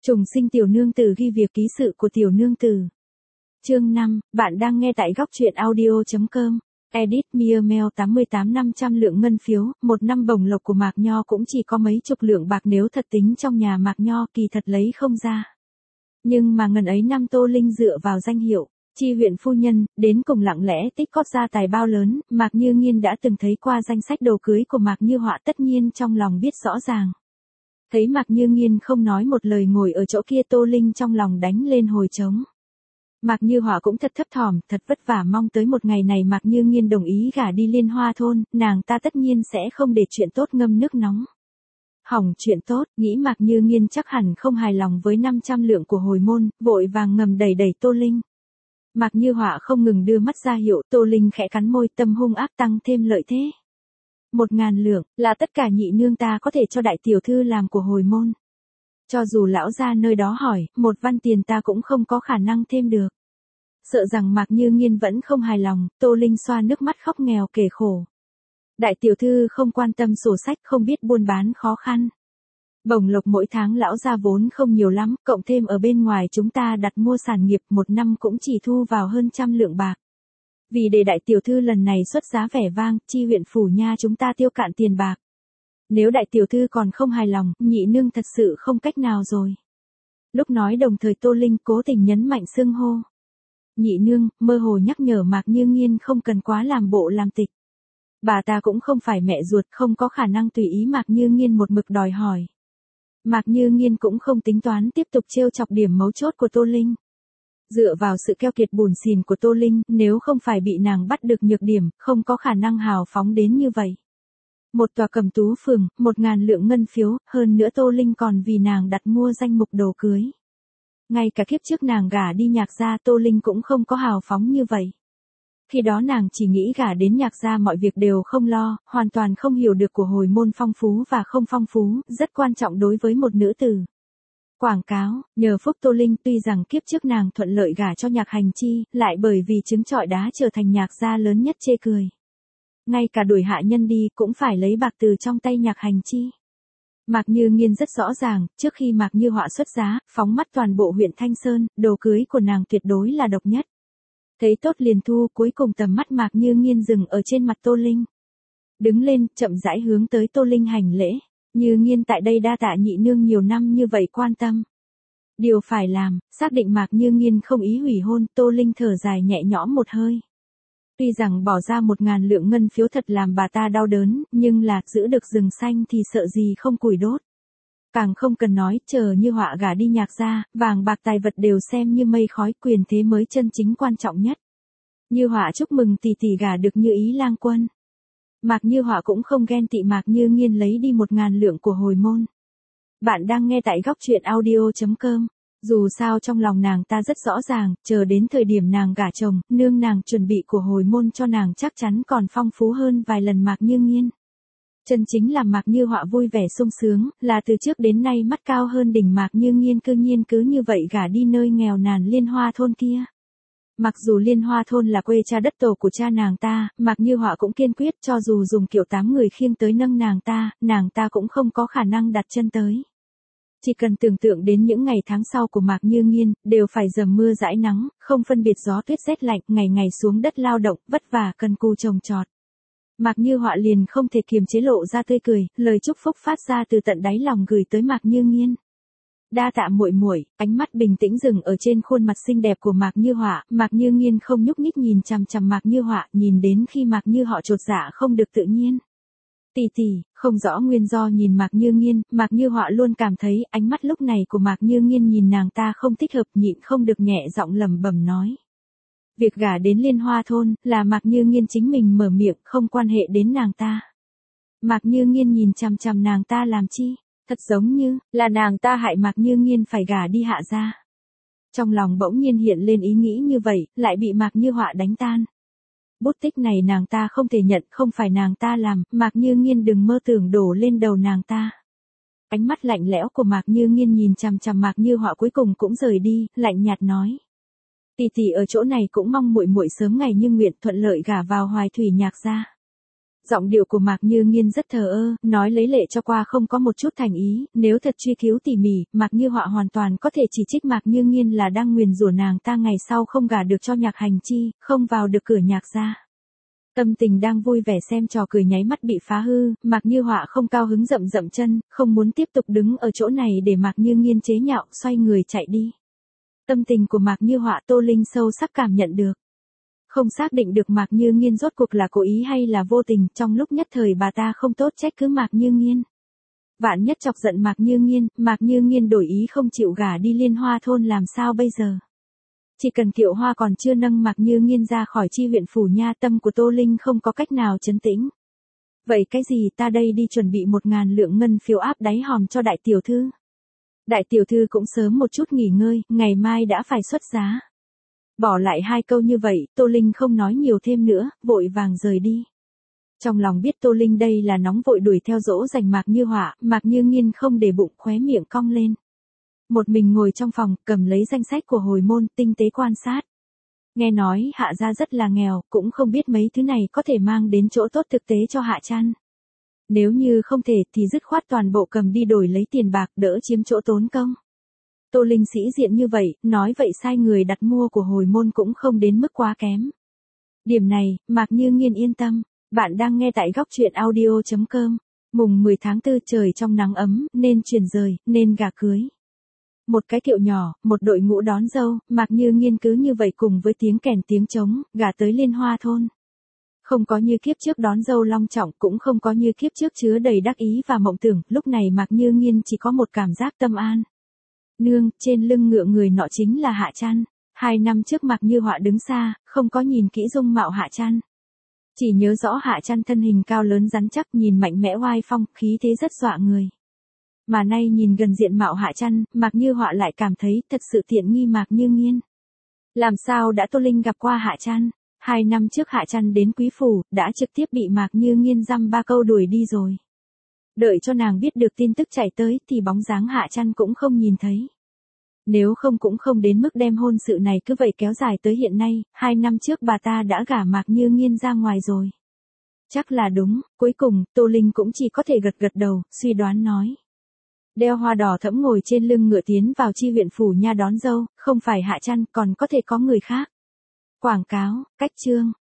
Trùng sinh tiểu nương tử ghi việc ký sự của tiểu nương tử. Chương 5, bạn đang nghe tại góc truyện audio.com. Edit Mia Mel 88.500 lượng ngân phiếu, một năm bổng lộc của Mạc Nho cũng chỉ có mấy chục lượng bạc nếu thật tính trong nhà Mạc Nho kỳ thật lấy không ra. Nhưng mà ngần ấy năm Tô Linh dựa vào danh hiệu Chi huyện phu nhân, đến cùng lặng lẽ tích cóp ra tài bao lớn, Mạc Như Nghiên đã từng thấy qua danh sách đồ cưới của Mạc Như Họa, tất nhiên trong lòng biết rõ ràng. Thấy Mạc Như Nghiên không nói một lời ngồi ở chỗ kia, Tô Linh trong lòng đánh lên hồi trống. Mạc Như Họa cũng thật thấp thỏm, thật vất vả mong tới một ngày này Mạc Như Nghiên đồng ý gả đi Liên Hoa thôn, nàng ta tất nhiên sẽ không để chuyện tốt ngâm nước nóng. Hỏng chuyện tốt, nghĩ Mạc Như Nghiên chắc hẳn không hài lòng với 500 lượng của hồi môn, vội vàng ngầm đẩy Tô Linh. Mạc Như Họa không ngừng đưa mắt ra hiệu, Tô Linh khẽ cắn môi, tâm hung ác tăng thêm lợi thế. 1.000 lượng, là tất cả nhị nương ta có thể cho đại tiểu thư làm của hồi môn. Cho dù lão gia nơi đó hỏi, 1 văn tiền ta cũng không có khả năng thêm được. Sợ rằng Mạc Như Nghiên vẫn không hài lòng, Tô Linh xoa nước mắt khóc nghèo kể khổ. Đại tiểu thư không quan tâm sổ sách, không biết buôn bán khó khăn. Bổng lộc mỗi tháng lão gia vốn không nhiều lắm, cộng thêm ở bên ngoài chúng ta đặt mua sản nghiệp, 1 năm cũng chỉ thu vào hơn 100 lượng bạc. Vì để đại tiểu thư lần này xuất giá vẻ vang, Chi huyện phủ nha chúng ta tiêu cạn tiền bạc. Nếu đại tiểu thư còn không hài lòng, nhị nương thật sự không cách nào rồi. Lúc nói đồng thời Tô Linh cố tình nhấn mạnh xưng hô. Nhị nương, mơ hồ nhắc nhở Mạc Như Nghiên không cần quá làm bộ làm tịch. Bà ta cũng không phải mẹ ruột, không có khả năng tùy ý Mạc Như Nghiên một mực đòi hỏi. Mạc Như Nghiên cũng không tính toán tiếp tục trêu chọc điểm mấu chốt của Tô Linh. Dựa vào sự keo kiệt bủn xỉn của Tô Linh, nếu không phải bị nàng bắt được nhược điểm, không có khả năng hào phóng đến như vậy. Một tòa Cẩm Tú phường, 1.000 lượng ngân phiếu, hơn nữa Tô Linh còn vì nàng đặt mua danh mục đồ cưới. Ngay cả kiếp trước nàng gả đi Nhạc gia, Tô Linh cũng không có hào phóng như vậy. Khi đó nàng chỉ nghĩ gả đến Nhạc gia mọi việc đều không lo, hoàn toàn không hiểu được của hồi môn phong phú và không phong phú, rất quan trọng đối với một nữ tử. Quảng cáo, nhờ phúc Tô Linh, tuy rằng kiếp trước nàng thuận lợi gả cho Nhạc Hành Chi, lại bởi vì trứng trọi đá trở thành Nhạc gia lớn nhất chê cười. Ngay cả đuổi hạ nhân đi cũng phải lấy bạc từ trong tay Nhạc Hành Chi. Mạc Như Nghiên rất rõ ràng, trước khi Mạc Như Họa xuất giá, phóng mắt toàn bộ huyện Thanh Sơn, đồ cưới của nàng tuyệt đối là độc nhất. Thấy tốt liền thu, cuối cùng tầm mắt Mạc Như Nghiên dừng ở trên mặt Tô Linh. Đứng lên, chậm rãi hướng tới Tô Linh hành lễ. Như Nghiên tại đây đa tạ nhị nương nhiều năm như vậy quan tâm. Điều phải làm, xác định Mạc Như Nghiên không ý hủy hôn, Tô Linh thở dài nhẹ nhõm một hơi. Tuy rằng bỏ ra 1.000 lượng ngân phiếu thật làm bà ta đau đớn, nhưng là giữ được rừng xanh thì sợ gì không củi đốt. Càng không cần nói, chờ Như Họa gả đi Nhạc gia, vàng bạc tài vật đều xem như mây khói, quyền thế mới chân chính quan trọng nhất. Như Họa chúc mừng tỷ tỷ gả được như ý lang quân. Mạc Như Họa cũng không ghen tị Mạc Như Nghiên lấy đi 1.000 lượng của hồi môn. Bạn đang nghe tại góc truyện audio.com. Dù sao trong lòng nàng ta rất rõ ràng, chờ đến thời điểm nàng gả chồng, nương nàng chuẩn bị của hồi môn cho nàng chắc chắn còn phong phú hơn vài lần Mạc Như Nghiên. Chân chính làm Mạc Như Họa vui vẻ sung sướng, là từ trước đến nay mắt cao hơn đỉnh Mạc Như Nghiên cư nhiên cứ như vậy gả đi nơi nghèo nàn Liên Hoa thôn kia. Mặc dù Liên Hoa thôn là quê cha đất tổ của cha nàng ta, Mạc Như Họa cũng kiên quyết cho dù dùng kiệu 8 người khiêng tới nâng nàng ta cũng không có khả năng đặt chân tới. Chỉ cần tưởng tượng đến những ngày tháng sau của Mạc Như Nghiên, đều phải dầm mưa dãi nắng, không phân biệt gió tuyết rét lạnh, ngày ngày xuống đất lao động, vất vả cần cù trồng trọt. Mạc Như Họa liền không thể kiềm chế lộ ra tươi cười, lời chúc phúc phát ra từ tận đáy lòng gửi tới Mạc Như Nghiên. Đa tạ muội muội, ánh mắt bình tĩnh dừng ở trên khuôn mặt xinh đẹp của Mạc Như Họa, Mạc Như Nghiên không nhúc nhích nhìn chằm chằm Mạc Như Họa, nhìn đến khi Mạc Như Họa chột dạ không được tự nhiên. Tỷ tỷ, không rõ nguyên do nhìn Mạc Như Nghiên, Mạc Như Họa luôn cảm thấy ánh mắt lúc này của Mạc Như Nghiên nhìn nàng ta không thích hợp, nhịn không được nhẹ giọng lẩm bẩm nói. Việc gả đến Liên Hoa thôn, là Mạc Như Nghiên chính mình mở miệng, không quan hệ đến nàng ta. Mạc Như Nghiên nhìn chằm chằm nàng ta làm chi? Thật giống như, là nàng ta hại Mạc Như Nghiên phải gả đi Hạ gia. Trong lòng bỗng nhiên hiện lên ý nghĩ như vậy, lại bị Mạc Như Họa đánh tan. Bút tích này nàng ta không thể nhận, không phải nàng ta làm, Mạc Như Nghiên đừng mơ tưởng đổ lên đầu nàng ta. Ánh mắt lạnh lẽo của Mạc Như Nghiên nhìn chằm chằm Mạc Như Họa cuối cùng cũng rời đi, lạnh nhạt nói. Tỷ tỷ ở chỗ này cũng mong muội muội sớm ngày như nguyện thuận lợi gả vào Hoài Thủy Nhạc gia. Giọng điệu của Mạc Như Nghiên rất thờ ơ, nói lấy lệ cho qua không có một chút thành ý, nếu thật truy cứu tỉ mỉ, Mạc Như Họa hoàn toàn có thể chỉ trích Mạc Như Nghiên là đang nguyền rủa nàng ta ngày sau không gả được cho Nhạc Hành Chi, không vào được cửa Nhạc gia. Tâm tình đang vui vẻ xem trò cười nháy mắt bị phá hư, Mạc Như Họa không cao hứng dậm dậm chân, không muốn tiếp tục đứng ở chỗ này để Mạc Như Nghiên chế nhạo, xoay người chạy đi. Tâm tình của Mạc Như Họa Tô Linh sâu sắc cảm nhận được. Không xác định được Mạc Như Nghiên rốt cuộc là cố ý hay là vô tình, trong lúc nhất thời bà ta không tốt trách cứ Mạc Như Nghiên. Vạn nhất chọc giận Mạc Như Nghiên đổi ý không chịu gả đi Liên Hoa thôn làm sao bây giờ? Chỉ cần Kiệu Hoa còn chưa nâng Mạc Như Nghiên ra khỏi chi huyện phủ nha, tâm của Tô Linh không có cách nào trấn tĩnh. Vậy cái gì, ta đây đi chuẩn bị 1.000 lượng ngân phiếu áp đáy hòm cho đại tiểu thư. Đại tiểu thư cũng sớm một chút nghỉ ngơi, ngày mai đã phải xuất giá. Bỏ lại hai câu như vậy, Tô Linh không nói nhiều thêm nữa, vội vàng rời đi. Trong lòng biết Tô Linh đây là nóng vội đuổi theo dỗ dành Mạc Như Họa, Mạc Như Nghiên không để bụng, khóe miệng cong lên. Một mình ngồi trong phòng, cầm lấy danh sách của hồi môn, tinh tế quan sát. Nghe nói Hạ gia rất là nghèo, cũng không biết mấy thứ này có thể mang đến chỗ tốt thực tế cho Hạ Trăn. Nếu như không thể thì dứt khoát toàn bộ cầm đi đổi lấy tiền bạc, đỡ chiếm chỗ tốn công. Tô Linh sĩ diện như vậy, nói vậy sai người đặt mua của hồi môn cũng không đến mức quá kém. Điểm này, Mạc Như Nghiên yên tâm. Bạn đang nghe tại góc truyện audio.com. Mùng 10 tháng 4 trời trong nắng ấm, nên chuyển rời, nên gả cưới. Một cái kiệu nhỏ, một đội ngũ đón dâu, Mạc Như Nghiên cứ như vậy cùng với tiếng kèn tiếng trống, gả tới Liên Hoa thôn. Không có như kiếp trước đón dâu long trọng, cũng không có như kiếp trước chứa đầy đắc ý và mộng tưởng, lúc này Mạc Như Nghiên chỉ có một cảm giác tâm an. Nương, trên lưng ngựa người nọ chính là Hạ Trăn. 2 năm trước Mạc Như Họa đứng xa, không có nhìn kỹ dung mạo Hạ Trăn. Chỉ nhớ rõ Hạ Trăn thân hình cao lớn rắn chắc, nhìn mạnh mẽ oai phong, khí thế rất dọa người. Mà nay nhìn gần diện mạo Hạ Trăn, Mạc Như Họa lại cảm thấy thật sự tiện nghi Mạc Như Nghiên. Làm sao đã Tô Linh gặp qua Hạ Trăn? 2 năm trước Hạ Trăn đến Quý phủ, đã trực tiếp bị Mạc Như Nghiên dăm ba câu đuổi đi rồi. Đợi cho nàng biết được tin tức chạy tới thì bóng dáng Hạ Trăn cũng không nhìn thấy. Nếu không cũng không đến mức đem hôn sự này cứ vậy kéo dài tới hiện nay, 2 năm trước bà ta đã gả Mạc Như Nghiên ra ngoài rồi. Chắc là đúng, cuối cùng, Tô Linh cũng chỉ có thể gật gật đầu, suy đoán nói. Đeo hoa đỏ thẫm ngồi trên lưng ngựa tiến vào chi huyện phủ nha đón dâu, không phải Hạ Trăn, còn có thể có người khác. Quảng cáo, cách chương.